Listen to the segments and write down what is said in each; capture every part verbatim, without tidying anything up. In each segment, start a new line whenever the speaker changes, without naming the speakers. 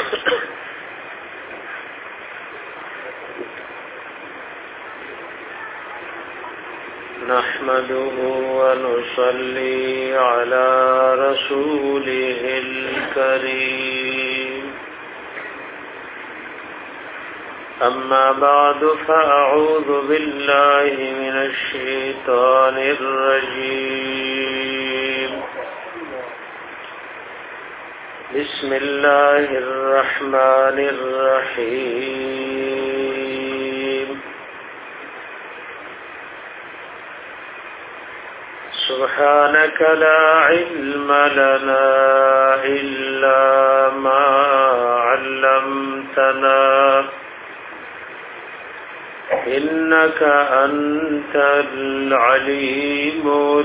نحمده ونصلي على رسوله الكريم أما بعد فأعوذ بالله من الشيطان الرجيم بسم الله الرحمن الرحيم سبحانك لا علم لنا إلا ما علمتنا إنك أنت العليم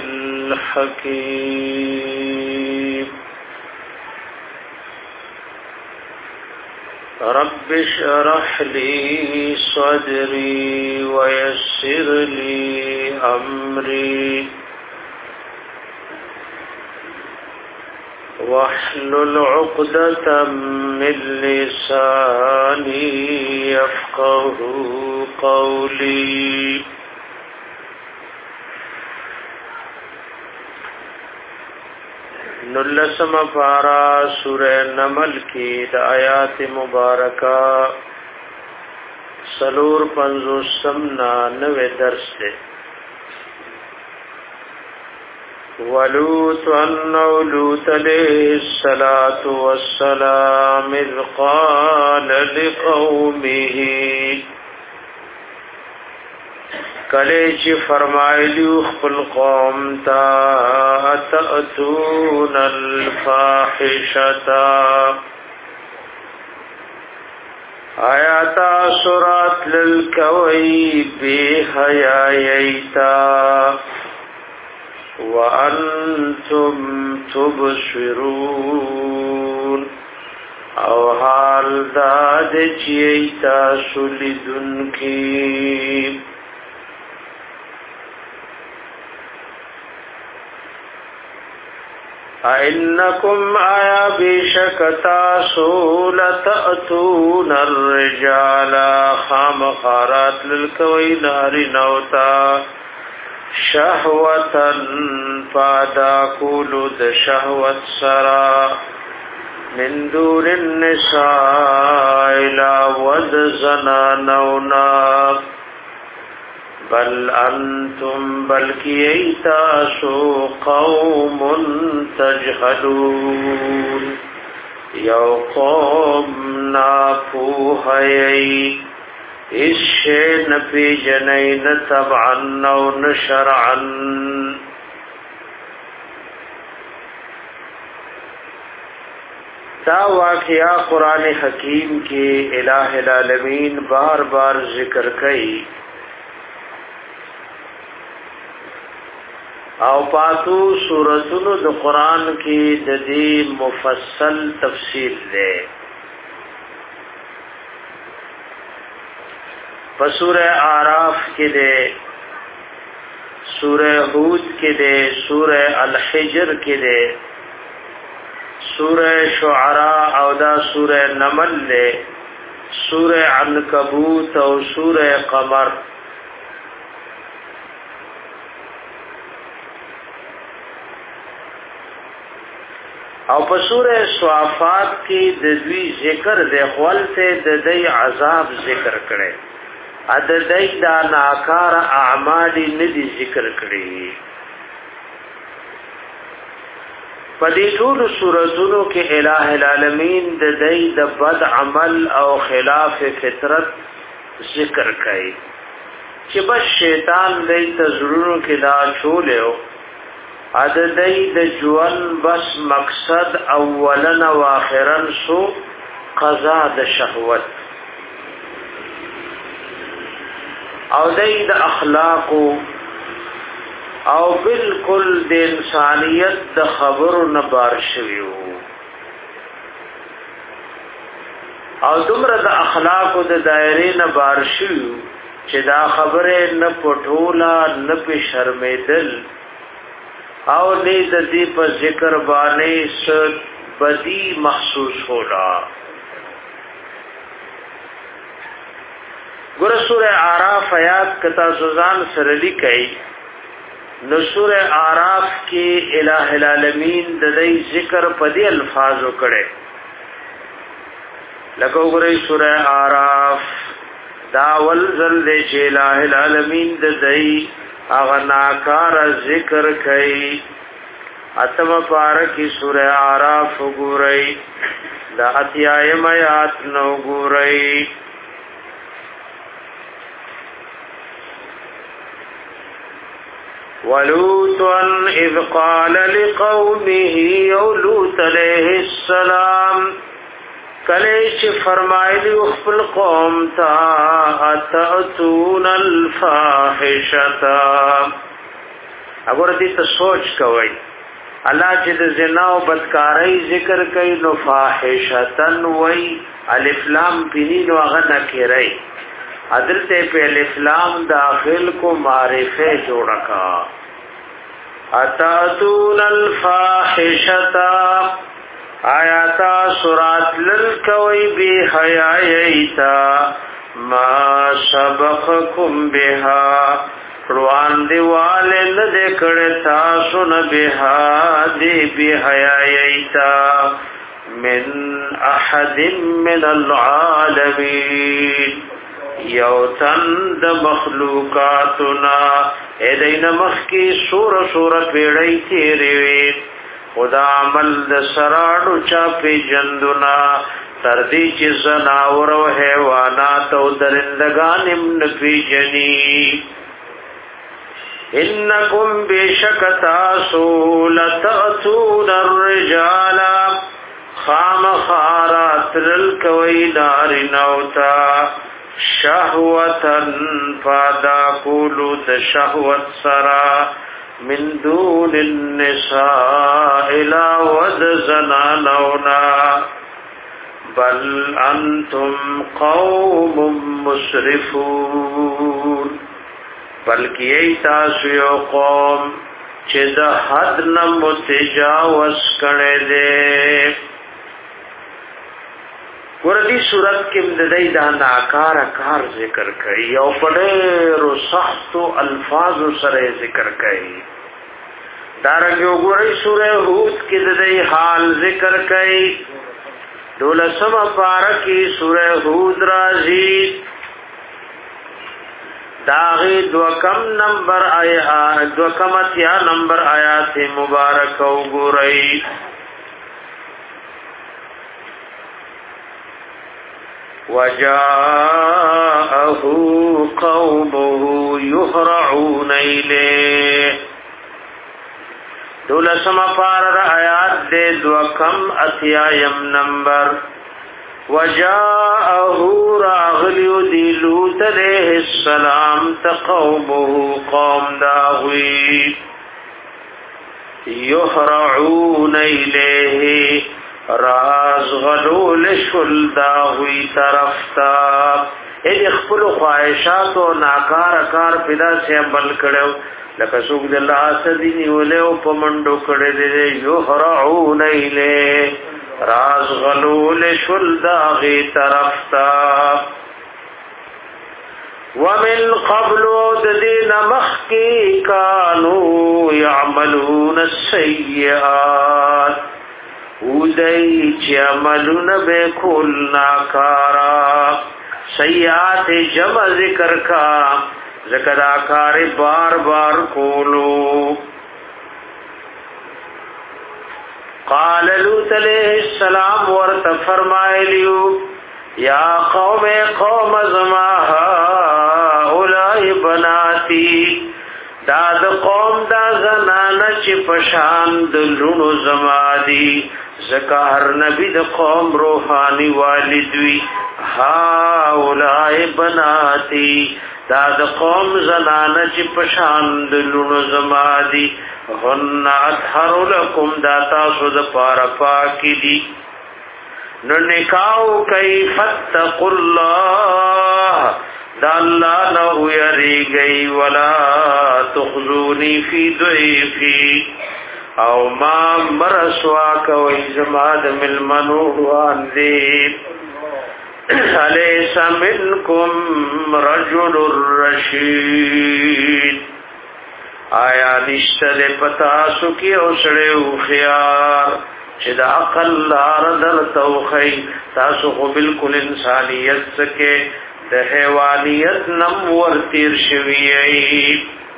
الحكيم رب اشرح لي صدري ويسر لي أمري واحلل عقدة من لساني يفقه قولي نلسم پارا سورہ نمل کی د آیات مبارکہ سلور پنزو سمنا نوے درس دے ولوط انو لوط علیہ الصلاة والسلام اذ قال لقومه کلیچ فرمائلیو خپل قوم تا اتأتون الفاحشتا آیاتا سورات للکوئی بی حیائیتا وَأَنْتُمْ تُبْصِرُونَ او حال داد چیئیتا سلدن کی اَإِنَّكُمْ آیا بیشکتا سولتأتون الرجال خام خارات للکوئی ناری نوتا شهوتن فادا کولو د شهوت سرا من دون النساء لا ود زنانونا بل انتم بلکی ایتاسو قوم تجهلون یو قوم ناپوہی اس شے نپی جنین طبعا و نشرعا تا واقعہ قرآن حکیم کے الہ العالمین بار بار ذکر کئی او پاتو سورتونو د قرآن کی ددی مفصل تفصیل دے سورہ آراف کے دے سورہ ہود کے دے سورہ الحجر کے دے سورہ شعراء او دا سورہ نمل دے سورہ عنکبوت او سورہ قمر او په سورہ صافات کی دوی ذکر دے خول سے ددی عذاب ذکر کرے اددای دا ناکار اعمالی ندی ذکر کړي پدې ټول سوراتونو کې الہ العالمین د دای د بد عمل او خلاف فطرت ذکر کړي چې بس شیطان دای ته ضرورو کې دا چولیو اددای د ژوند بس مقصد اولن او اخرن سو قضا د شهوت او دای د اخلاق او بالکل د انسانیت د خبرو نه بار شویو او دومره د اخلاق د دایره نه بار شویو چې دا خبره نه پټولا نه په شرمېدل او نه د دې په ذکر باندې ست بدی محسوس ہولا ګور سورہ اعراف آیات کتا سوزان سره لیکي نو سورہ اعراف کې الہ العالمین د دې ذکر په دې الفاظو کړي لکه وګورئ سورہ اعراف دا ول زل دې چې الہ العالمین د دې هغه ناکار ذکر کوي اتم پارکی سورہ اعراف وګورئ دا اتیایم آیات نو وګورئ ولوطا اذ قال لقومه لوط علیہ السلام کلیش فرمایلی خپل قوم تا اتاتون الفاحشتا اگر دې ته سوچ کوئ الله چې د زنا او بدکارۍ ذکر کوي نو فاحشتن وای الف لام پینی نو هغه نکری حضرت په الف لام داخل کو معرفه جوړ کا اتاتون الفاحشتا آیاتا سورات للکوی بی حیاییتا ما سبقکم بها روان دیوال ندے کڑتا سن بها دی بی حیاییتا من احد من العالمین یوتن د مخلوقاتنا ایدین مخی سور سور پیڑی تیری وید خدا عمل د سراڑو چاپی جندنا تردی چی زناور و حیوانات و درندگانم نپی جنی انکم بیشکتاسو لتأتون الرجالا خام خارات للکوی نار نوتا شهوتن فادا کولو د شهوت سرا من دون النساء لا ود زنانونا بل انتم قوم مسرفون بلکی ایتاسو یو قوم چه ده حد نمو تجاوز کرده ده وردی صورت کې مددای دا ناکار کار ذکر کوي او په ډېرو سختو الفاظو سره ذکر کوي دارنګه وګورئ سورہ هود کې د دې حال ذکر کوي دولسم پارکی سورہ هود راځي داغه دو کم نمبر آیات دو کم اتیا نمبر آیات مبارک وګورئ وجاءه قومه يهرعون إليه دولسم پار آیات دے دو کم اتیایم نمبر وجاءه راغلیو دی لوط علیہ السلام تقومه قوم داوی يهرعون إليه راز غلول شل داوی طرف تا اې خپل خواهشات او ناکار کار پیدا سے عمل کړو لکه څوک د الله سدي نیولې او پمنډو کړي دې یو هرعون اله راز غلول شل داغي طرف تا ومن قبل الذين مخكي كانوا يعملون السيئات ودای چې عملونه به کول ناکارا سیئات جمع ذکر کا ذکر آکار بار بار کولو قال لوط علیہ السلام ورت فرمایلیو یا قوم قوم زما اولای بناتی دا د قوم دا زنانه چې پشان د لونو زما دی زکار نبی د قوم روحانی والدوی ها اولای بناتی دا د قوم زنانه چې پشان د لونو زما دی هن اطهر لکم دا تاسو د پاره پاکی دی نو نکاو کئی فتقوا الله دا اللہ نو یری گئی ولا تخزونی فی ضعیفی او ما مرسوا کوئی زماد ملمنو واندی الیس منکم رجل الرشید آیا نشته پتاسو کی اوسړو خيار چې د عقل لار در توخی تاسو خو بالکل انسانیت سکے د حیوانیت نم ورتیر شویئی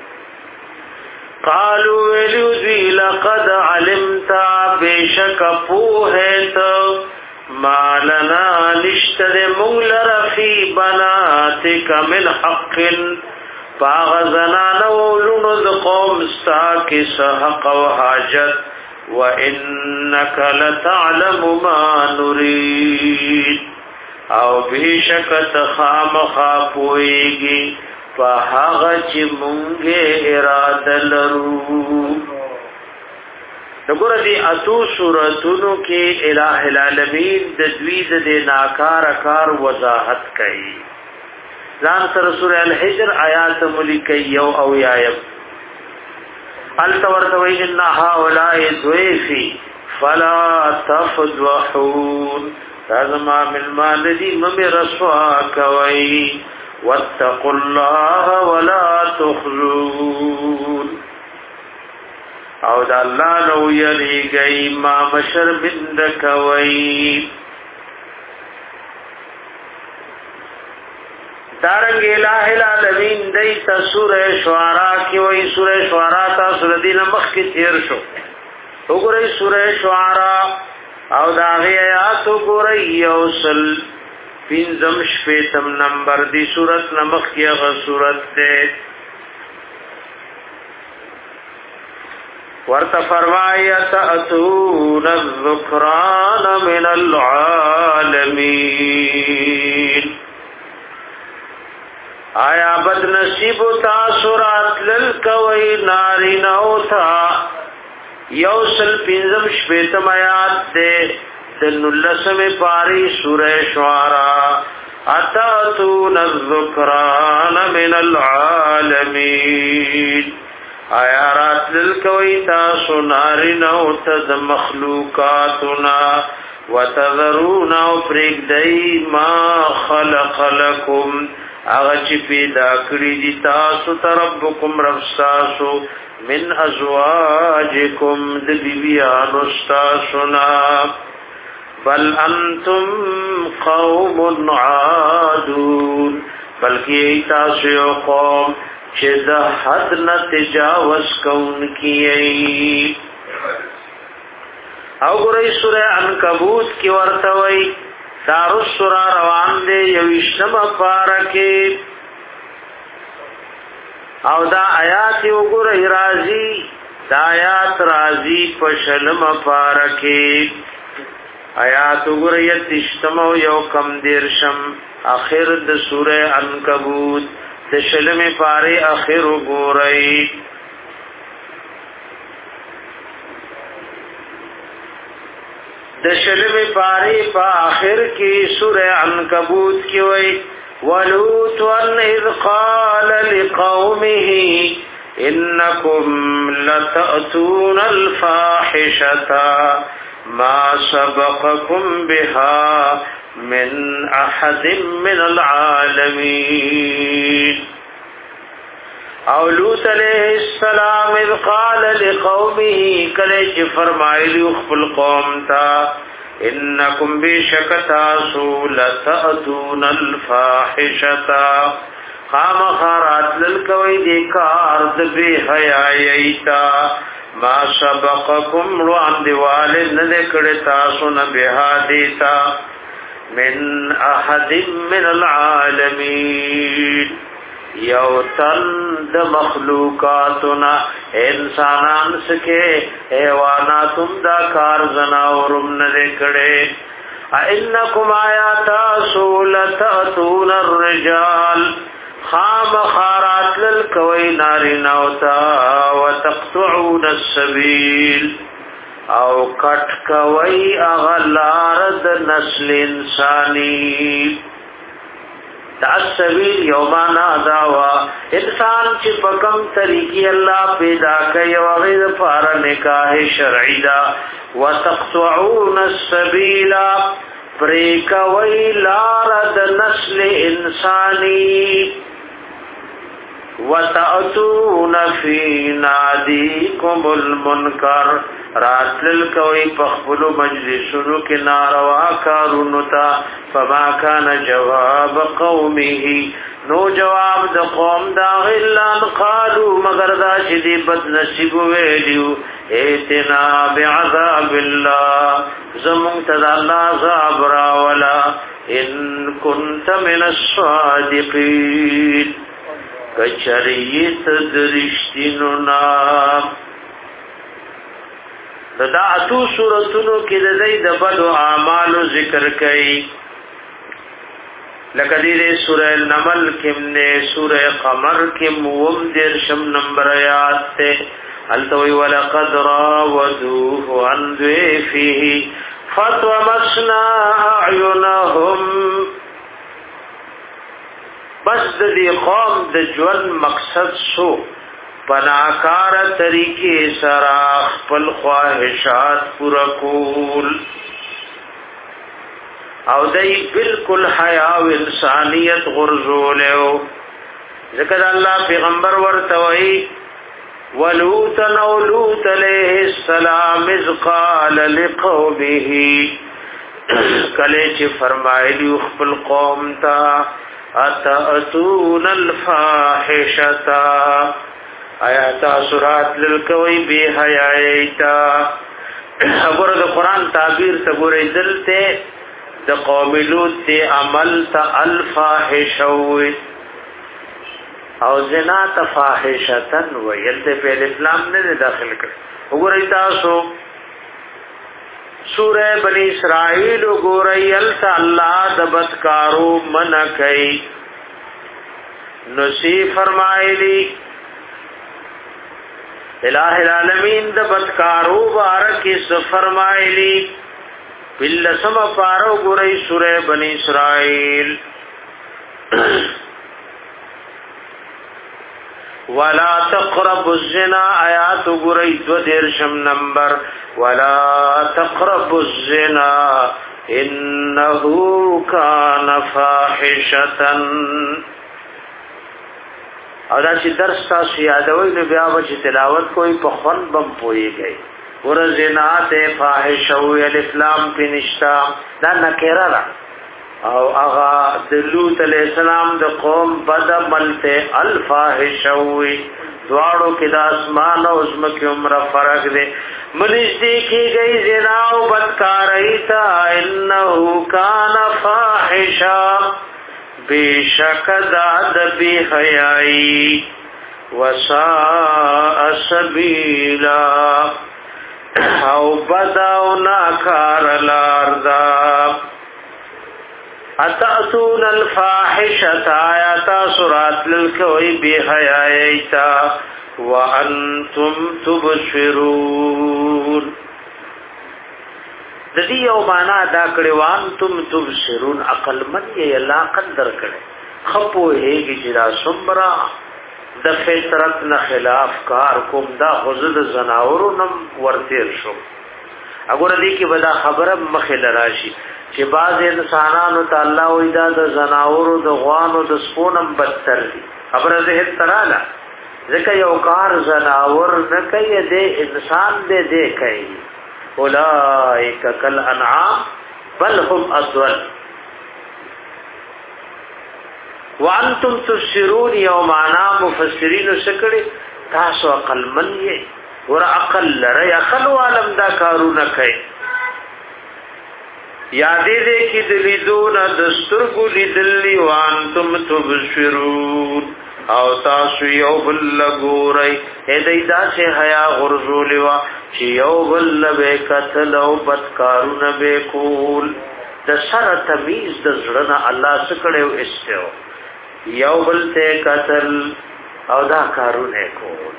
قالوا ولذي لقد علمت بشك پوهت ما لنا نشتر مغلر في بناتك من حق فاغزنا نولون القوم استاكس حق وحاجت وإنك لتعلم ما نريد او بشك تخام خاپوئیگی فهغه چې مونږه اراده لرو دغه دې اتو سوراتونو کې الٰه العالمین د دوی د ناکار کار وضاحت کړي ځان سره سورہ الحجر آیات ملکی یو او یایم التورتوی ان هؤلاء ضيفي فلا تفضحون رزما من مالدی مم رسوا کوي واتقوا الله ولا تخزون او دا الله نو یریږي ما بشر بند کوي دارنګ الٰه العالمین دیت سورہ شعراء کی وای سورہ شعراء تا سورہ دین مخ کی تیر شو وګورئ سورہ شعراء او دا غي آیات وګورئ یوصل پینزم شپیتم نمبر دی سورت نمخ کی اغا سورت دے ورطا فرمائیت اتون الذکران من العالمین آیا بد نصیب تاثرات للکوئی ناری نوتا یوصل پینزم شپیتم آیات دے دنلسم پاری سورہ شعراء اتاتون الذکران من العالمین آیا رات للکوی تاسو نارینو تد مخلوقاتنا وتذرون او پریک دی ما خلق لکم اغچ پیدا کری دی تاسو تربکم رفستاسو من ازواجکم دبیبیان استاسنا بل انتم قوم عادون بلکی تاسو یو قوم چې د حد نه تجاوز کون کیئی او ګورئ سورہ عنکبوت کی ورته وای دارو سورہ روان دی یوشتم پارکه او دا آیات وګورئ راضی دا آیات راضی پشلم پارکه آیات وګورئ تشتمو یو کم دیرشم اخر د سورہ عنکبوت د شلم پاره اخر وګورئ د شلم پاره په اخر کې سورہ عنکبوت کې وایي ولوط اذ قال لقومه انکم لتأتون الفاحشة ما سبقكم بها من احد من العالمين او لوط علیہ السلام اذ قال لقومه کله فرمایلی خپل قوم تا انکم بشکتاسو لتأتون الفاحشة خام خارات للکوی دیکار دبی حیائیتا ما سبقکم روان دیوال ندکڑتاسو نبیها دیتا من احد من العالمین یو تن د مخلوقاتنا انسانان سکے حیواناتم دا کار زناورم ندکڑے اینکم آیاتا سولتاتون الرجال خام خارات للکوی ناری نوتا وتقطعون السبیل او کټ کوي اغلار د نسل انسانی تاسویل یومانا داوا انسان چې په کوم طریقې الله پیدا کوي او غیر فار نکاح شرعی دا وتقطعون السبیل پریکوی لارد نسل انسانی وَتَأْتُونَ فِي نَادِيكُمُ الْمُنْكَرَ راتل کوي پخپلو مجلسونو کې ناروا کارونو ته فما كان جواب قومه نو جواب د قوم دا غلان قالو مگر دا چې دی بد نصیب ویلو ایتنا بعذاب الله زمون ته الله عذاب را ولا ان كنت من الصادقين کچریت درشتینو نام دا اتو سورتونو کې د دې د بدو اعمالو ذکر کړي لکه دې سورہ النمل کې نه سورہ قمر کې موم دیر شم نمبر آیات ته التوي ولقد راودوه عن ضيفه فتومسنا اعينهم بس د دې قوم د ژوند مقصد شو پناکار طریقې سره خپل خواهشات پورا کول او دای بالکل حیا او انسانیت غرزولیو ذکر الله پیغمبر ورته وی ولوط او لوط علیہ السلام اذ قال لقومه کله چې فرمایلی خپل قوم ته اتاتون الفاحشتا آیات سورات للکوی بی حیایتا اگر دا قرآن تعبیر تا گوری دلتے دا قوم لوط تی عمل تا الفاحشوی او زنا تا فاحشتن وی یلتے پہل اسلام نے داخل کر اگوری تاسو سورہ بنی اسرائیل گوری یلتا اللہ دبتکارو منکی نسی فرمائلی الہ العالمین د بدکارو بارک اس فرمایلی بلسم پارو گرئی سورہ بنی اسرائیل ولا تقربوا الزنا آیات گرئی دو دیرشم نمبر ولا تقربوا الزنا انه کان فاحشتا او دا چې درس تاسو یادوي نو بیا به تلاوت کوئی په خوان بم پويږي ورزنا ته فاحش او الاسلام په نشتا دا نکره را او هغه د لوط علی السلام د قوم بد ملته الفاحش وي دواړو کې د اسمان او زمکه عمر فرق دی منځ دې کې گئی زنا او بدکارۍ تا انه کان فاحشا بیشک داد بی حیائی وساء سبیلا او بداو ناکار لاردا اتأتون الفاحشت آیاتا سرات للکوی بی حیائیتا وانتم تبصرون د دې یو معنا دا کړي وان تم تبصرون عقل من یې الله قدر کړي خپو هيږي چې دا سمرا د فطرت نه خلاف کار کوم دا حضور زناورو نم ورتیر شو وګوره دې کې ودا خبره مخه لراشي چې باز انسانانو ته الله وې دا د زناورو د غوانو د سپونم بدتر دي خبره زه تراله ځکه یو کار زناور نه کوي دې انسان دې دې کوي اولئک کل انعام بل هم اضل وانتم تبصرون یومانا مفسرین سکړي تاسو عقل من یې ور عقل لري عقل عالم دا کارونه کوي یادې دې کې دلیدون دسترګو لیدلی وانتم تبصرون او تاسو یو بل لګورئ هدی دا چې حیا غرزول وا چې یو بل به قتل او بدکارونه به کول د سره تمیز د زړه الله سکړیو استو یو بل ته قتل او دا کارونه کول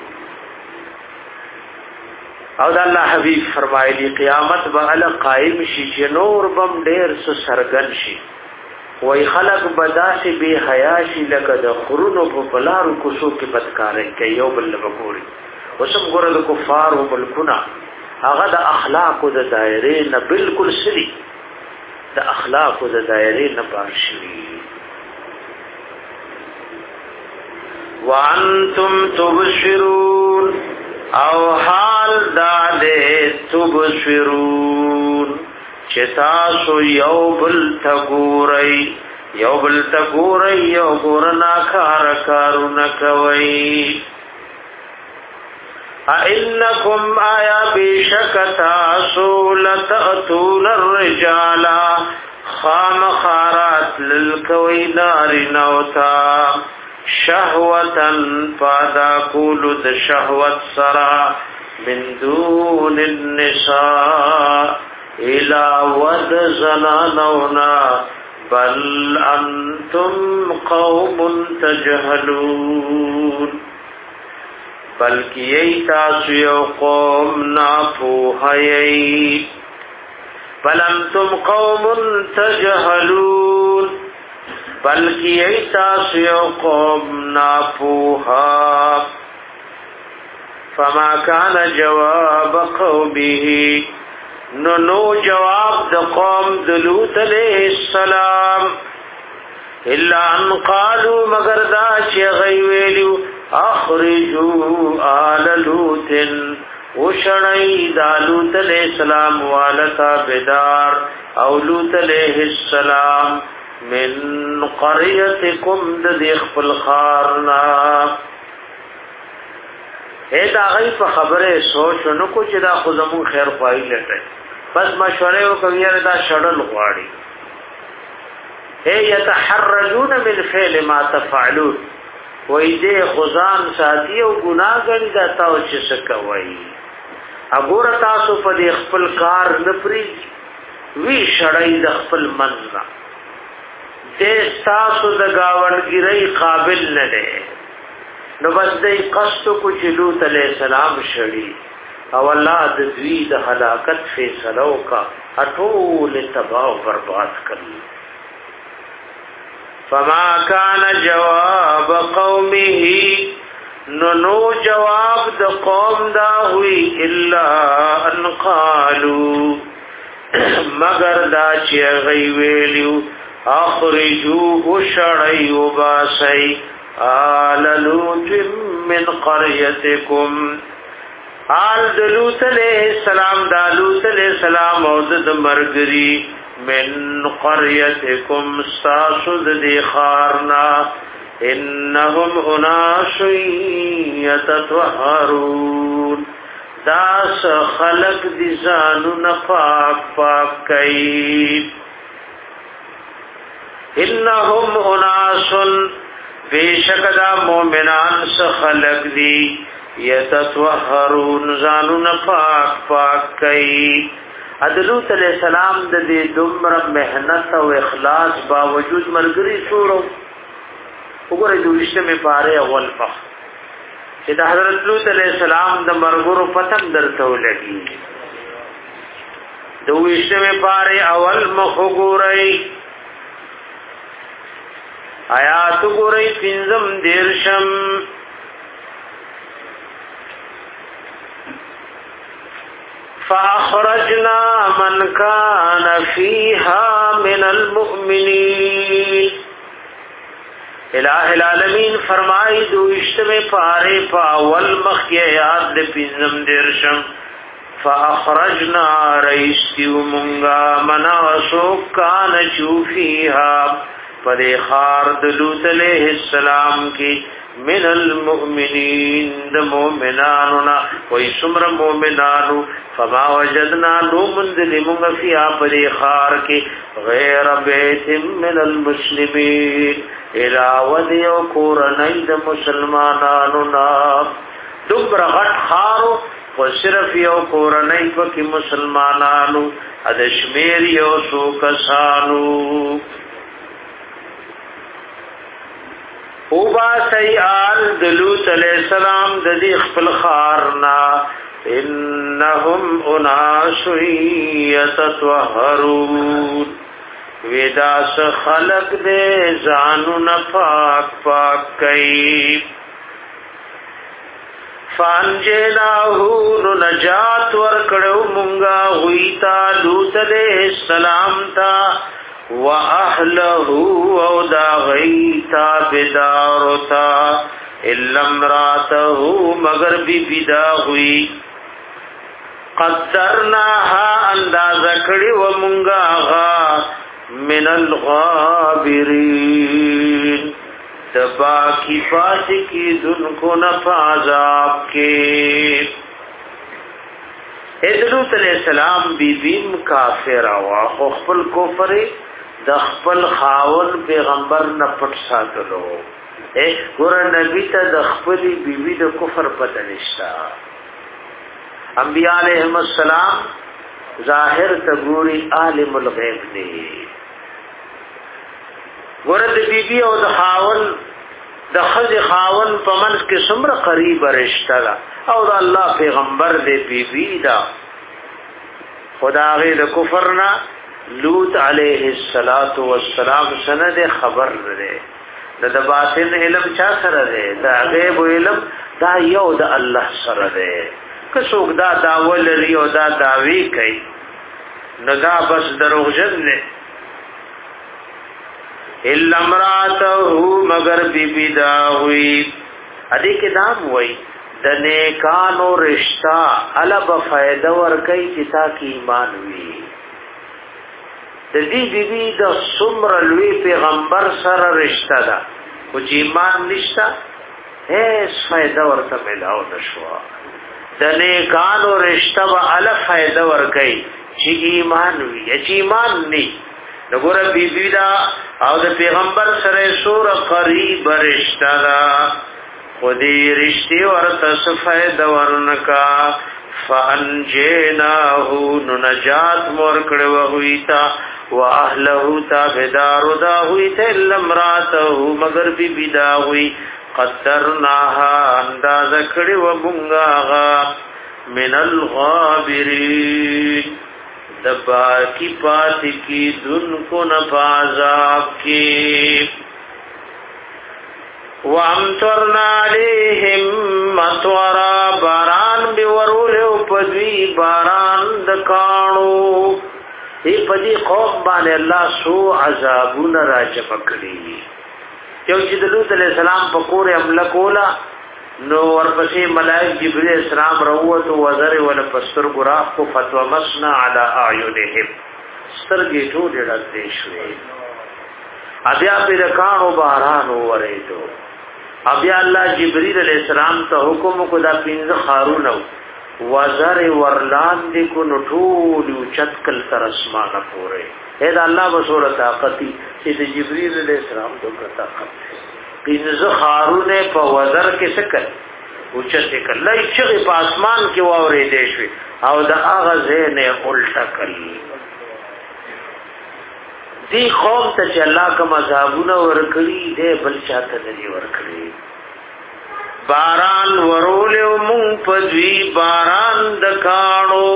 او دا الله حبیب فرمایلی قیامت به ال قائم شي چې نور بم ډیر سرګن شي وای خلق بداسي به حیا شي لکه د خرونو په بلارو کوڅو کې بدکاري کوي یو بل وګوري وسم ګره د کفار او ملکونه هغه د اخلاق او د دایره نه بالکل سری د اخلاق او د دایره نه بار شي. وانتم تبصرون او حال داده تبصرون چتاسو یو بل تگوری یو بل تگوری یو گورنا کار کارو نکوی. اِنَّكُمْ آیا بیشکتاسو لتأتون الرجالا خام خارات للکوی ناری نوتا شهوتن پادا کولو د شهوت سرا من دون النساء الى ود زنانونا بل انتم قوم تجهلون بلکی ای تاسو یو قوم ناپوهی بل انتم قوم تجهلون بلکی ایتاس یو قوم ناپوها. فما کان جواب قومه نو نو جواب د قوم د لوط علیہ السلام الا ان قالوا مگر دا چې غي ویلو اخرجوا آل لوط وشړی د لوط علیہ السلام والتا بدار او لوط علیہ السلام من قريتكم ذ خپل خارنا. اے دا غي په خبره سوچ نو کو چې دا خو زمون خیر خوای لټه بس مشوره وکوي دا شړل غواړي. اے يتحرجون من فعل ما تفعلون وای دې خزان ساتي او ګناګړي دا تاسو چې سکوي وګوره تاسو په دې خپل کار نپري وی شړای د خپل منځه تاسو د گاونګری قابل نه ده نو بس دې قصد کو چې لوط علیہ السلام شړی او الله د دوی د هلاکت فیصله وکا اټول تباہ او برباد کړي. فما کان جواب قومه نو نو جواب د قوم دا ہوئی الا ان قالوا مگر دا چې غي ویلو اخرجوه شړی وباسي آل لوط من قريتكم آل لوط علیہ السلام دا لوط علیہ السلام او د مرګري من قريتكم ساسد دی خارنا انهم اناس يتطهرون داس خلق دی زانو نفاق پاک کئی انهم اناس بیشک دا مومنان سخلق دی یتطهرون زانو نفاق پاک کئی. لوط علیہ السلام د دې دومره مهنت او اخلاص باوجود مرګري شورو وګورئ دویشته می پاره اول فخ چې د حضرت لوط علیہ السلام د مرګرو پتن درته ولګي دویشته می پاره اول مخ وګورئ آیات وګورئ پنځم دیرشم فاخرجنا من كان فيها من المؤمنين. الہ العالمین فرمائی دو اشتمے پارے پاول مخیات دے پینزم درشم فاخرجنا رئیستیو منگا منا وسوک کان چوفیها پدے خارد لوط علیہ السلام کی من المؤمنین د مؤمناننا وای سمر مؤمنانو فما وجدنا لو منذ لمغ فی ابری خار کی غیر بیت من المسلمین الى ودیو قرنی د مسلمانانو نا دبر غټ خارو و صرف یو قرنی پک مسلمانانو اد شمیر یو سو کسانو او با سیال دلوط علیہ السلام ددی خپل خارنا انهم اناس یتطهرون ویداس خلق دے زانو نفاق پاک کئی فانجیناہو نجات ورکڑو منگ منگا ہویتا لوط علیہ السلام تا و اہلہو او دا غیتا بدارتا الا امراتہو مگر بی بیدا ہوئی قدرناها انداز کړي و مونږه غا من الغابرین دبا کی پاس کی دن کو نفعذاب کے ادلوت علیہ السلام بی بیم کافر آوا خپل کفر د خپل خاون پیغمبر نه پټ ساتلو اے ګور نبی ته د خپل بیبي د کفر پته نشتا انبیاء علیہم السلام ظاہر تګوري عالم الغیب دی ورته بیبي او د خاون د خځ خاون په منځ کې څومره قریب رشتہ ده او د الله پیغمبر دی بیبي دا خدای د کفرنا لوط علیہ الصلات والسلام سند خبر لري د باطن علم چا سره دی دا غیب علم دا یو د الله سره دی که څوک دا داول لري او دا داوی کوي نو دا بس دروغجن نه الا امراته مگر بی بی دا ہوئی ادی کې دام وای د نیکانو رشتہ الب فائدہ ور کوي چې تا کې ایمان وي د دې بی بی د څومره لوی پیغمبر سره رشتہ ده خو چې ایمان نشته هیڅ فائدہ ورته ملاو نشو د نیکانو رشتہ به الب فائدہ ور کوي چې ایمان وي چې ایمان نه دغه بی بی دا او د پیغمبر سره سور قریب رشتہ دا خودی رشتي ورته فائدہ ورنکا فانجیناه نجات مور کړو ہویتا واهله تابدار دا ہویته لمراته مگر بی بی دا ہوئی قدرناها انداز کړو مونږه من الغابرین دبا کی پات کی دن کو نفعذاب کی وامترنا علیہم مطورا باران بیورول پدوی باران دکانو ای پدی قوم بانے اللہ سو عذابون راجب کری یو چې د لوط علیہ السلام پکور املکولا نو ورپسې ملائک جبرئیل السلام روت وزر ول پستر ګراف کو فتوا مسنا علی اعینهم سترګې ټول ډېر شوې بیا پر کانو باران ورېدو بیا الله جبرئیل علیہ السلام ته حکم کو دا پینځه خارونه وزر ورلان دې کو نو ټول چتکل تر اسمانه پورې اې دا الله بصورت طاقت چې جبرئیل علیہ السلام ته طاقت پینځه خارونه په وزر کې سکل او چې کله چې په اسمان کې واورې دې شوي او د هغه زینه الټا کړي دی قوم ته چې الله کوم عذابونه ورکړي دې بل چاته نه ورکړي باران ورول مون پدوی باران د کانو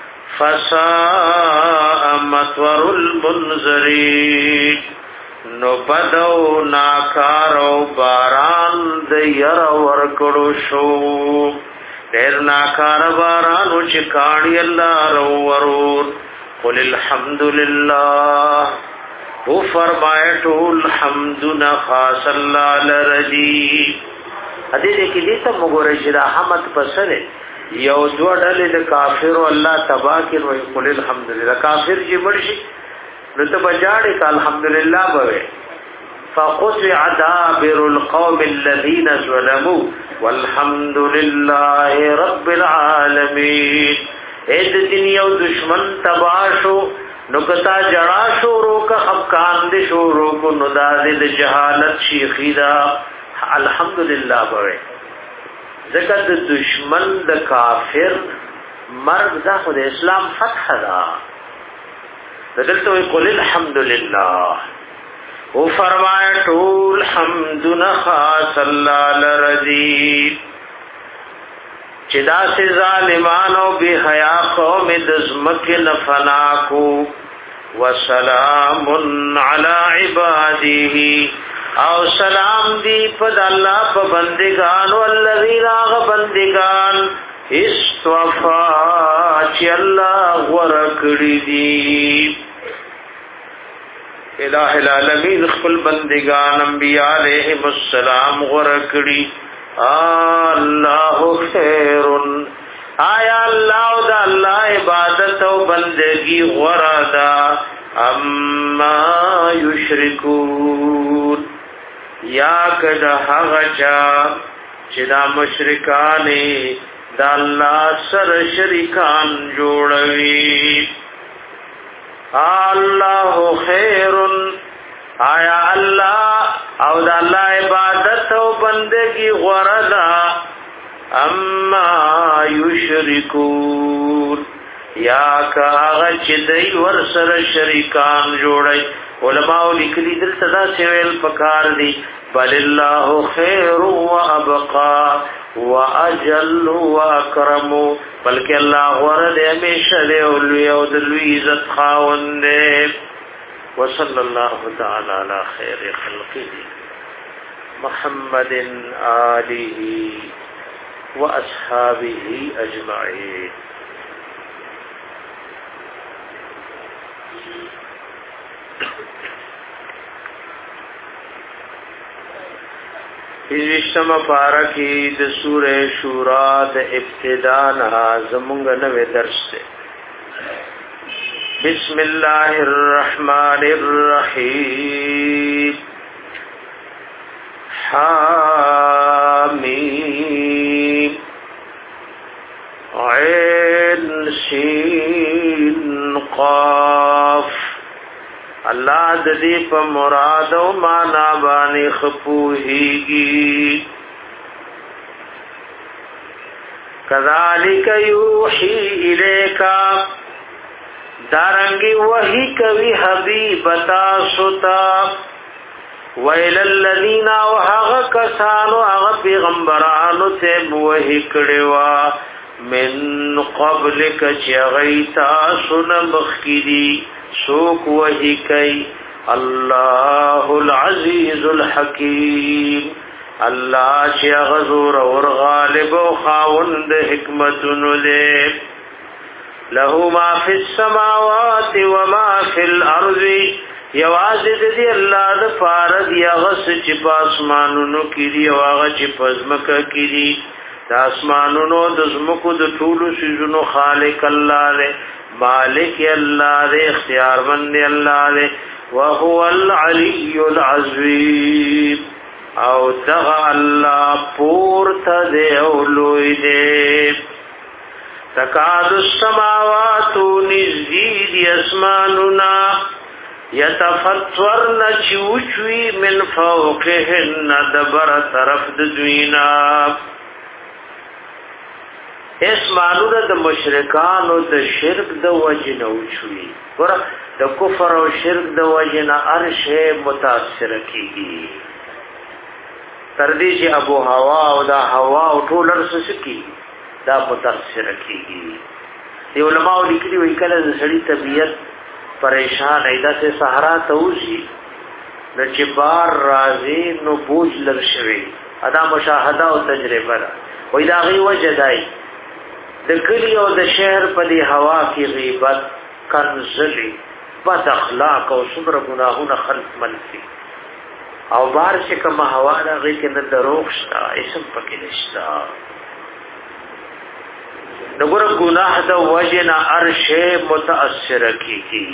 فساء مطور المنذرین نو بدو ناکارو باران د ير ورکړو شو ډېر ناکار بارانو چې کاڼي الله رو ورور قل الحمدلله او فرمایت الحمد خاص الله لرضی حدیث کې دې ته وګورئ چې رحمت پسره یو دوه ډلې د کافر او الله تبا کې وي قل الحمدلله کافر چې مرشي نو ته بجاړې ک الحمدلله بوي فقطع دابر القوم الذين ظلموا والحمد لله رب العالمين اې د دنیا او دشمن تباشو نو کتا جڑا شورو کا خفقان دې شورو کو نو د جهالت شیخی دا الحمدلله بوي ذکر د دشمن د کافر مرګ دا خو د اسلام فتح دا دلته وی قل الحمدلله او فرمایا ټول حمد نخاص الله لرضی چې دا سي ظالمانو به حیا قوم د زمک نفنا کو وسلام علی عباده او سلام دی پد الله په بندگان والذین غ بندگان استوفا چې الله ورکړي دي. الہ العالمین خپل بندگان انبیاء علیہم السلام ورکړي. الله خیر آیا الله او د الله عبادت او بندگی غرادا اما یشرکون یا کدا هغه چا چې دا مشرکان د الله سره شریکان جوړوي. الله خیر آیا الله او د الله عبادت او بندگی غردا اما یشرکون یا کاغه چې دای ور سره شریکان جوړي. علماء لیکلي دلته دا سویل پکار دي بل الله خیر و ابقا واجل واکرم بلکې الله ورته همیشه له لوی او د لوی عزت خاوند دی. وصلی الله تعالی علی خیر خلقه محمد آله واصحابه اجمعین. ایشتم پارکی د سورہ شورا د ابتدا نه زمونږ نوې درس ده. بسم الله الرحمن الرحیم. حامیم عین سین قاف. الله د دې په مراد او معنا باندې خپوهيږي. کذالک یوحی الیک دارنګي وحی کوي حبیب تاسو ته ویل الذین وهغه کسانو هغه پیغمبرانو ته وحی کړوا من قبلک چې غیتا سن مخکری سوک وحی کئی اللہ العزیز الحکیم اللہ چی غزور اور غالب و خاوند حکمتن لے لہو ما فی السماوات وما فی الارض یوازد دی اللہ دفارد یغس چی پاسمانونو کی دی یواغ چی پزمکا کی دی دا اسمانونو دزمکو دطولو سیزنو خالق اللہ لے مالک اللہ دے اختیار مند اللہ دے وهو العلی العظیم او دغا اللہ پورتا دے اولوی دے. تکاد السماوات نزدید اسماننا یتفتورن چوچوی من فوقهن دبر طرف دوینا. اسمانو د مشرکان او د شرک د وجنه اوچوي ور د کفر او شرک د وجنه ارشه متاثر کیږي تر دې چې ابو هوا او د هوا او ټول ارسه سکی دا متاثر کیږي. دی علماء لیکلي وی کله د سړي طبيعت پریشان ایدا سے صحرا ته وشي د چې بار راځي نو بوج لرشوي ادا مشاهده او تجربه ده وای دا غي وجدای د کلی او د شهر په دی هوا کې غیبت کنزلی بد اخلاق او صبر گناهونه خلق منفي او بار چې کوم هوا راغی کې نه دروغ شتا اسم پکې نشتا. نګور گناه د وجنا ارشه متاثر کیږي.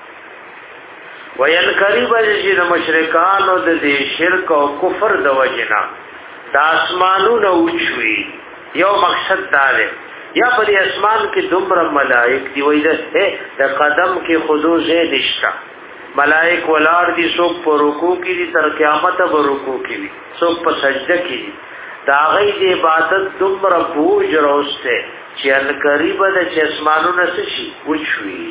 وین قریب چې د مشرکان او د شرک او کفر د وجنا د اسمانونو اوچوي یو مقصد دا دی یا پر اسمان کې دومره ملائک دی وای د قدم کې خضوع نشتا ملائک ولار دي څوک په رکوع کې دي تر قیامت به رکوع کې دي څوک په سجده کې دي دا غي د عبادت دومره بوج راوسته چې ان قریب د اسمانونو شي وچوي.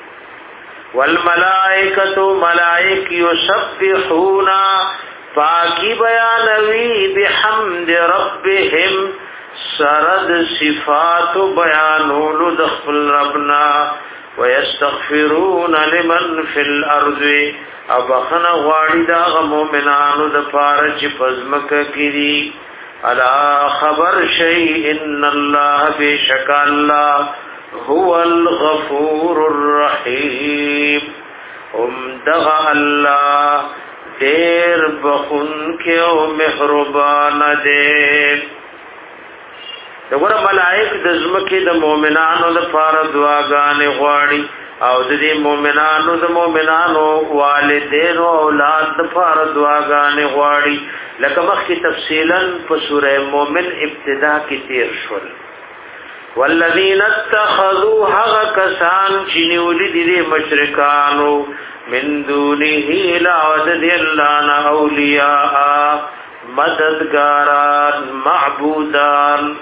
والملائکۃ ملائک یسبحون پاکی بیانوی بحمد ربهم سرد صفات بیانولو دخل ربنا ويستغفرون لمن في الارض ابخنا غواړي دا مومنانو د پاره چې پزمک کړي الا خبر شيء ان الله بشک الله هو الغفور الرحیم ام دغا اللہ دیر بخون کے او محربان دے. دغه ملائک د زمکه د مؤمنانو د فار دعاګانې غواړي او د دې مؤمنانو د مؤمنانو والدینو اولاد د فار دعاګانې غواړي لکه مخکې تفصیلا په سوره مؤمن ابتدا کې تیر شول. والذین اتخذوا حق کسان چې نیولې دي مشرکانو من دونه لا ود الله اولیاء مددگاران معبودان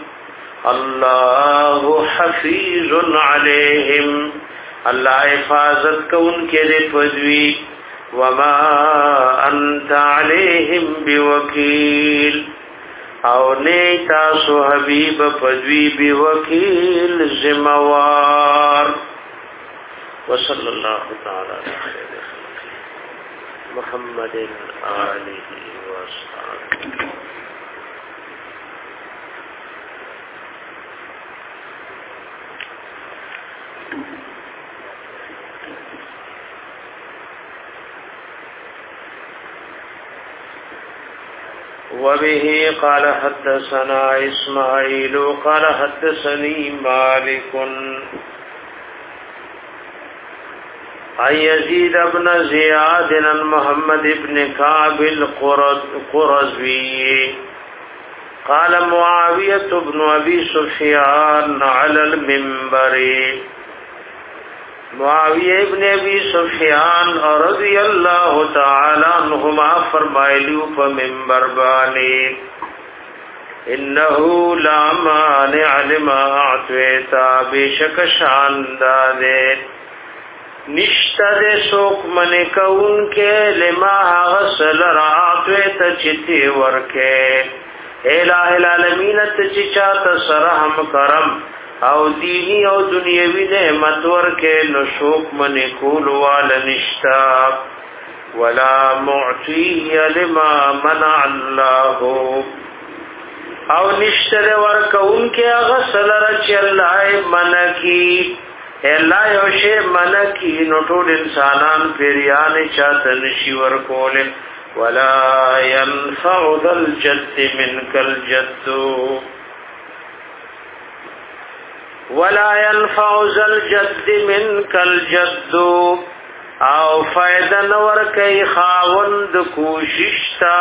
الله حفیظ علیہم اللہ حفاظت کون کے دے پدوی وما انت علیہم بوکیل او نیتا سو حبیب پدوی بوکیل ذموار. وصلی اللہ تعالی علیہ محمد آلہ وصحبہ. وبه قال حدثنا إسماعيل قال حدثني مالك عن يزيد بن زياد عن محمد بن كعب القرظي قال معاوية بن أبي سفيان على المنبر. معاویہ ابن ابی سفیان رضی اللہ تعالی عنہما فرمایلیو په منبر باندې انه لا مانع لما اعطیت بشک شاندار نشتد سوک من کون کے لما غسل اعطیت چتی ورکے الہ العالمین تچا تسرحم کرم او دینی او دنیاوی نعمت ورکے نشوک من کول وال نشتا ولا معطی لما منع اللہ او نشتر ورکون کے اغسل رچ اللہ منکی اللہ یوشے منکی نطول انسانان پیریان چاہتا نشی ورکول ولا ينفع ذا الجد منک الجدو ولا ينفع ذا الجد منك الجد او فائدہ نور کئی خاوند کوشش تا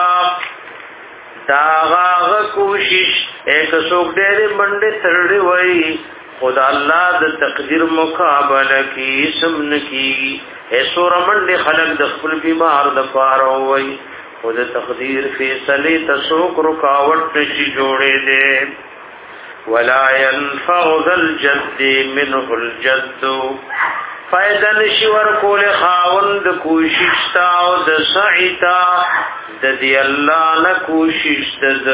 داغاغ کوشش ایک سوک دیر منڈی ترڑی وئی خدا اللہ د تقدیر مقابل کی سمن کی اے سور منڈی خلق دخل بیمار دپارا وئی خود تقدیر فیصلی تسوک رکاوٹ نشی جوڑے دے ولا ينفع ذا الجد منه الجد فائدہ نشور کول خاوند کوشش تا او د سعیتا د دی الله نه کوشش د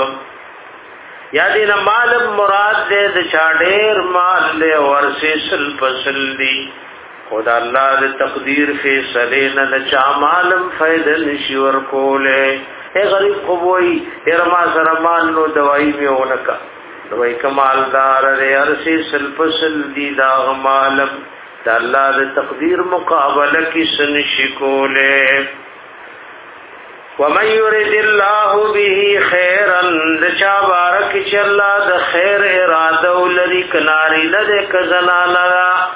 یا دین مال مراد دې د چاډیر مال له ورسه سل فصل دی خدا الله د تقدیر فیصله نه چا مالم فائدہ نشور کوله اے غریب خو وای ارما سره مال نو دوائی میونکا دوی کمالدار دے ارسی سلپسل دی دا غمالم دا اللہ دا تقدیر مقابلہ کی سنشکولے ومن یرد اللہ به خیرا دچا بارک چی اللہ دا خیر ارادو لری کناری لدے کزنانا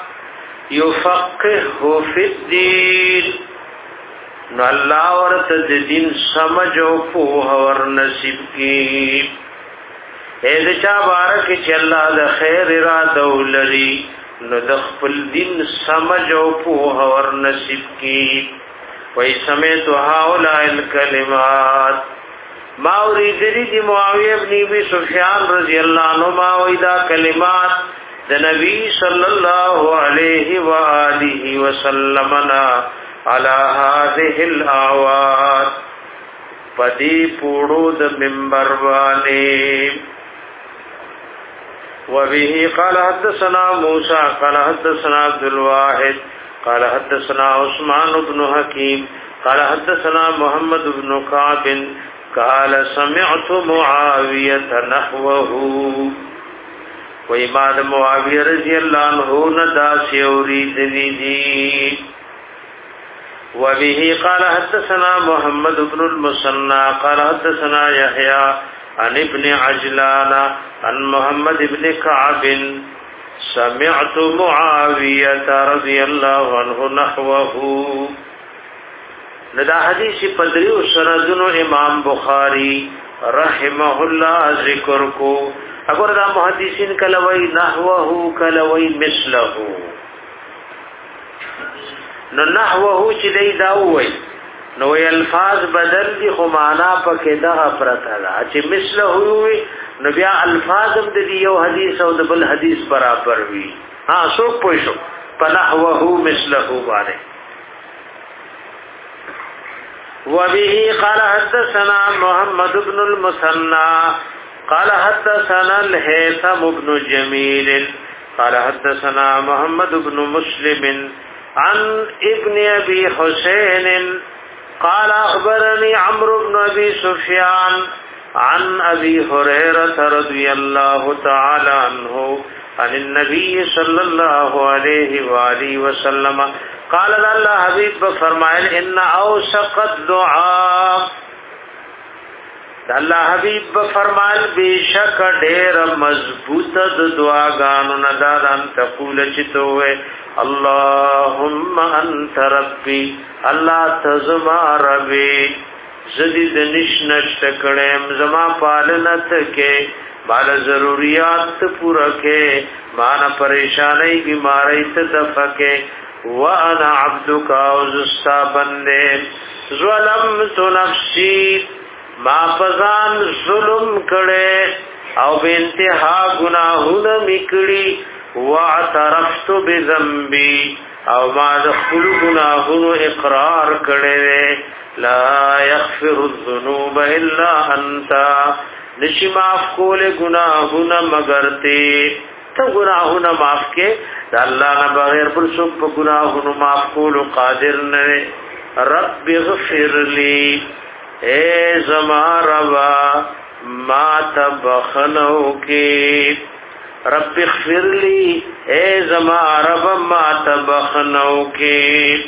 یفقه فی الدین نو اللہ ورت دین سمجھو پوہ ور نصیب کی اے دچا بارک چی اللہ دا خیر ارادو لری نو دخپل دین سمجھ او پوہ ور نصیب کی وی سمیتو ہاولا الکلمات ما اوریدری دی معاویہ ابن ابی سفیان رضی اللہ عنہ ما ویدہ کلمات دا نبی صلی اللہ علیہ وآلہ وسلمنا علی هذه الاعواد پدی پوڑو دا منبر وانے وبه قال حدثنا موسى قال حدثنا عبد الواحد قال حدثنا عثمان بن حكيم قال حدثنا محمد بن كعب قال سمعت معاوية نحوه و امام معاویه رضی الله عنه ندا سیوری دنیدی وبه قال حدثنا محمد بن المثنى قال حدثنا يحيى عن ابن عجلان عن محمد بن كعب سمعت معاوية رضي الله عنه نحوه. لدا حدیث پدریو سندونو امام بخاری رحمه الله ذکر کو. اگر دا محدثین کلوی نحوه کلوی مثله نو نحوه چې دی دا وای نو الفاظ بدل دي خو معنا پکې دا پرته ده چې مثله وي نو بیا الفاظ هم د یو حدیث او د بل حدیث برابر وي. ها څو پوښو په نحوه مثله باندې. وبه قال حدثنا محمد بن المثنى قال حدثنا الهيثم بن جميل قال حدثنا محمد بن مسلم عن ابن ابي حسين قال اخبرني عمرو بن ابي سفيان عن ابي هريره رضي الله تعالى عنه عن النبي صلى الله عليه واله وسلم قال الله حبيب فرمائے ان اوثق الدعاء الله حبيب فرمائے بیشک ډېر مضبوطه د دعاګانو نه دادان تقول چتوه اللهم انت ربي الله تزما ربي زدید نشنش تکړم زما پالنت کې بال ضرورت پورا کې مان پریشانی بیماری ته دفکه وانا عبدك وزستا بنده ظلمت نفسي ما پزان ظلم کړي او به انتها گناهونه میکړي واعترفت بذنبي او ما د خپل گناهونو اقرار کړي لا يغفر الذنوب الا انت نشي معاف کول گناهونه مگر ته ته گناهونه معاف کې د الله نه بغیر بل څوک په گناهونو معاف کول قادر نه. رب اغفر لي اے زما ربا ما تبخنو کې رب اغفر لي اے زما رب ما تبخنو کې.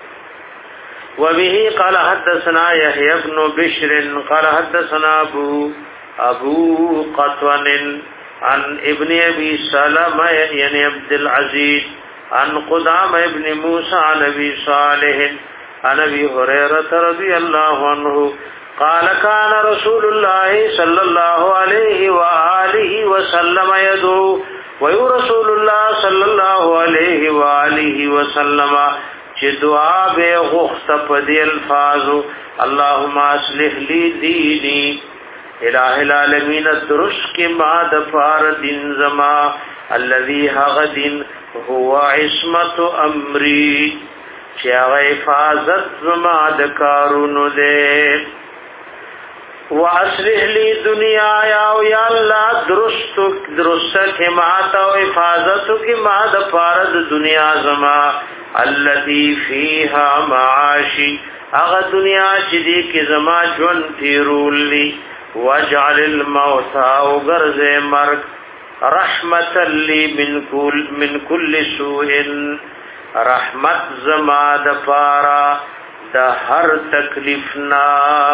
وبه قال حدثنا يحيى بن بشر قال حدثنا ابو ابو قطوان عن ابن ابي سلمة يعني عبد العزيز عن قدام ابن موسى عن ابي صالح عن ابي هريره رضي الله عنه قال كان رسول الله صلى الله عليه واله وسلم يدعو ورسول الله صلى الله عليه واله وسلم چې دعا به غوښته په دې الفاظو اللهم اصلح لي ديني الہ العالمین درست کی ما دفار دین زما الذي هغدن هو عصمت امری چه حفاظت زما د کارونو دے و اصلح لی دنیا یا اللہ درست درست کی ما تا و حفاظت کی ما دفار دنیا زما الذي فيها معاشی اغا دنیا چی دی کی زما جون تیرول لی واجعل الموت او غرز مرگ رحمت لی من کل من کل سوء رحمت زما د پارا د هر تکلیف نا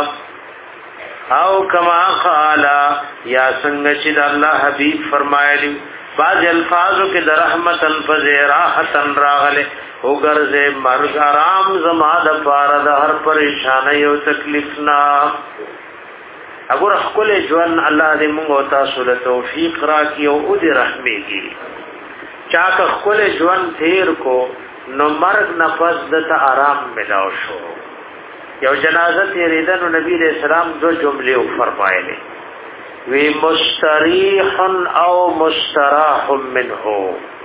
او کما قالا یا څنګه چې د الله حبیب فرمایلی بعض الفاظو کې د رحمت الفظ راحتن راغله او غرز مرگ آرام زما د پارا د هر پریشانی او تکلیف نا. اگر خپل ژوند الله دې موږ او تاسو له توفیق راکړي او دې رحمېږي. چا که خپل ژوند تیر کو نو مرګ نفس دته آرام ملاو شو. یو جنازه تیریدل نو نبی رسول سلام دو جملې فرمایلې وی مستریح او مستراح منه.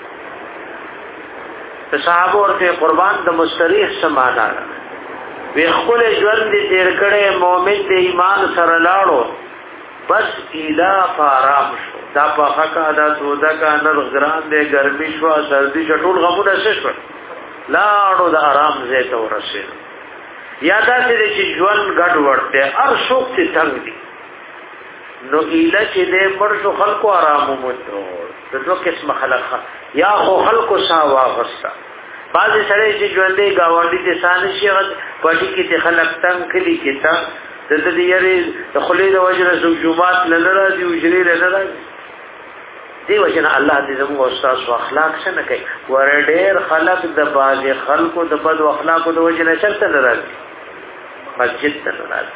صحابه ورته قربان د مستریح سمانا وی خپل ژوند دې تیر کړي مؤمن دې ایمان سره لاړو بس ایدا فارام شو دا په حق ادا سودا کا نر غران دې ګرمي شو سردي شټول غمونه شش لاړو د آرام زه ته ورسېد. یادا دې چې ژوند ګډ ورته هر څوک ته څنګه دي نو ایله چې دې مرشو خلکو آرام وموته د دوه قسم خلق یا خو خلق سا واغستا بعضی سره چې ژوندې گاونډي ته سان شي غد پټي کې ته خلق تنگ کلی کې تا د دې یاري د خلې د وجره زوجومات نه راځي او جری نه راځي دی وجنه الله دې زموږ استاد او اخلاق څنګه کوي ور ډېر خلق د باز خلقو د بد اخلاق د وجنه چرته نه راځي مسجد ته نه راځي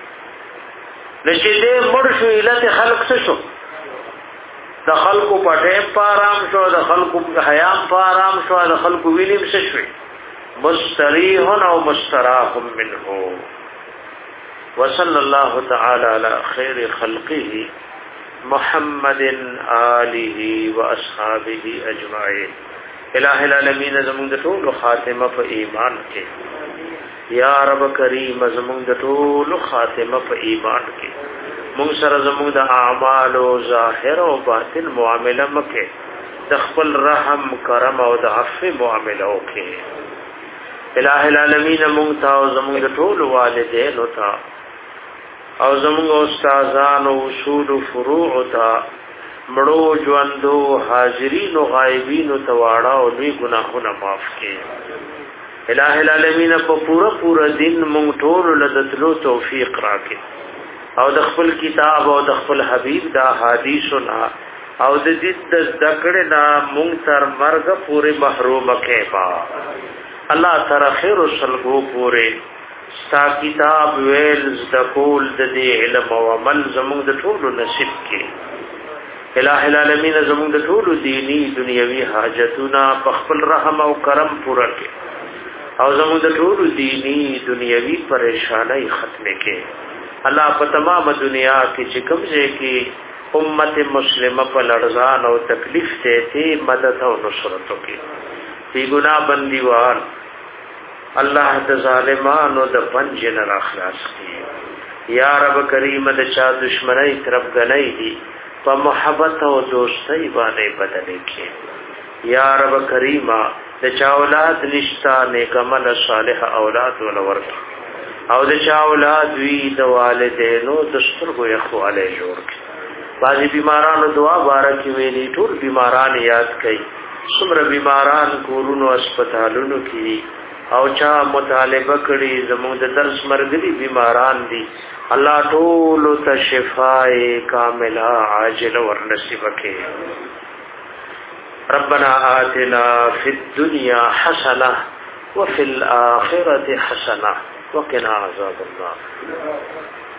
نشي دې مړ شو علت خلق څه شو د خلقو پټه پارام شو د خلقو حیام پارام شو د خلقو ویلیم څه شوي مستریح او مستراح منه وصلى الله تعالى على خير خلقه محمد آله واصحابه اجمعين الہ العالمین زمون د ټول خاتمه په ایمان کې یا رب کریم زمون د ټول خاتمه په ایمان کې مون سره زمون د اعمال او ظاهر او باطن معامله مکه د خپل رحم کرم او د عفو معامله وکړي الہ العالمین مون تا او زمون د ټول والدین او تا او زمون استادان او اصول او فروع تا مړو ژوندو حاضرین او غایبین او تواړه او لوی ګناهونه معاف کړي الہ العالمین په پورا پورا دین مون ټول لدتلو توفیق راکړي او د خپل کتاب او د خپل حبیب دا حدیثنا او د دې د ذکر نا مونږ تر مرګ پورې محروم کېبا الله تعالی خیر او سلګو پورې ستا کتاب ویل ذکول د دې علم او عمل زموږ د ټولو نصیب کې الہ العالمین زموږ د ټولو دینی دنیوي حاجتونه په خپل رحم او کرم پوره کړي او زموږ د ټولو دینی دنیوي پریشانای ختم کړي الله په تمام دنیا کې چې کوم ځای کې امت مسلمه په لړزان او تکلیف ته ته مدد او نصرت وکړي بی ګناه بندیوان الله د ظالمانو د پنج نه اخلاص کړي یا رب کریم د چا دشمنی طرف غنۍ دي په محبت او دوستۍ باندې بدل کړي یا رب کریم د چا اولاد نشتا نیک عمل صالح اولاد ولور او د چا اولاد وی د والدینو د سترګو یخواله جوړ کړي بعضی بیمارانو دعا بارک ویلي ټول بیماران یاد کړي څومره بیماران کورونو هسپتالونو کې او چا مطالبه کړي زموږ د درس مرګري بیماران دي الله ټول ته شفای کامله عاجله ور نصیب کړي ربنا آتنا فی الدنيا حسنه وفي الاخره حسنه وقنا عذاب النار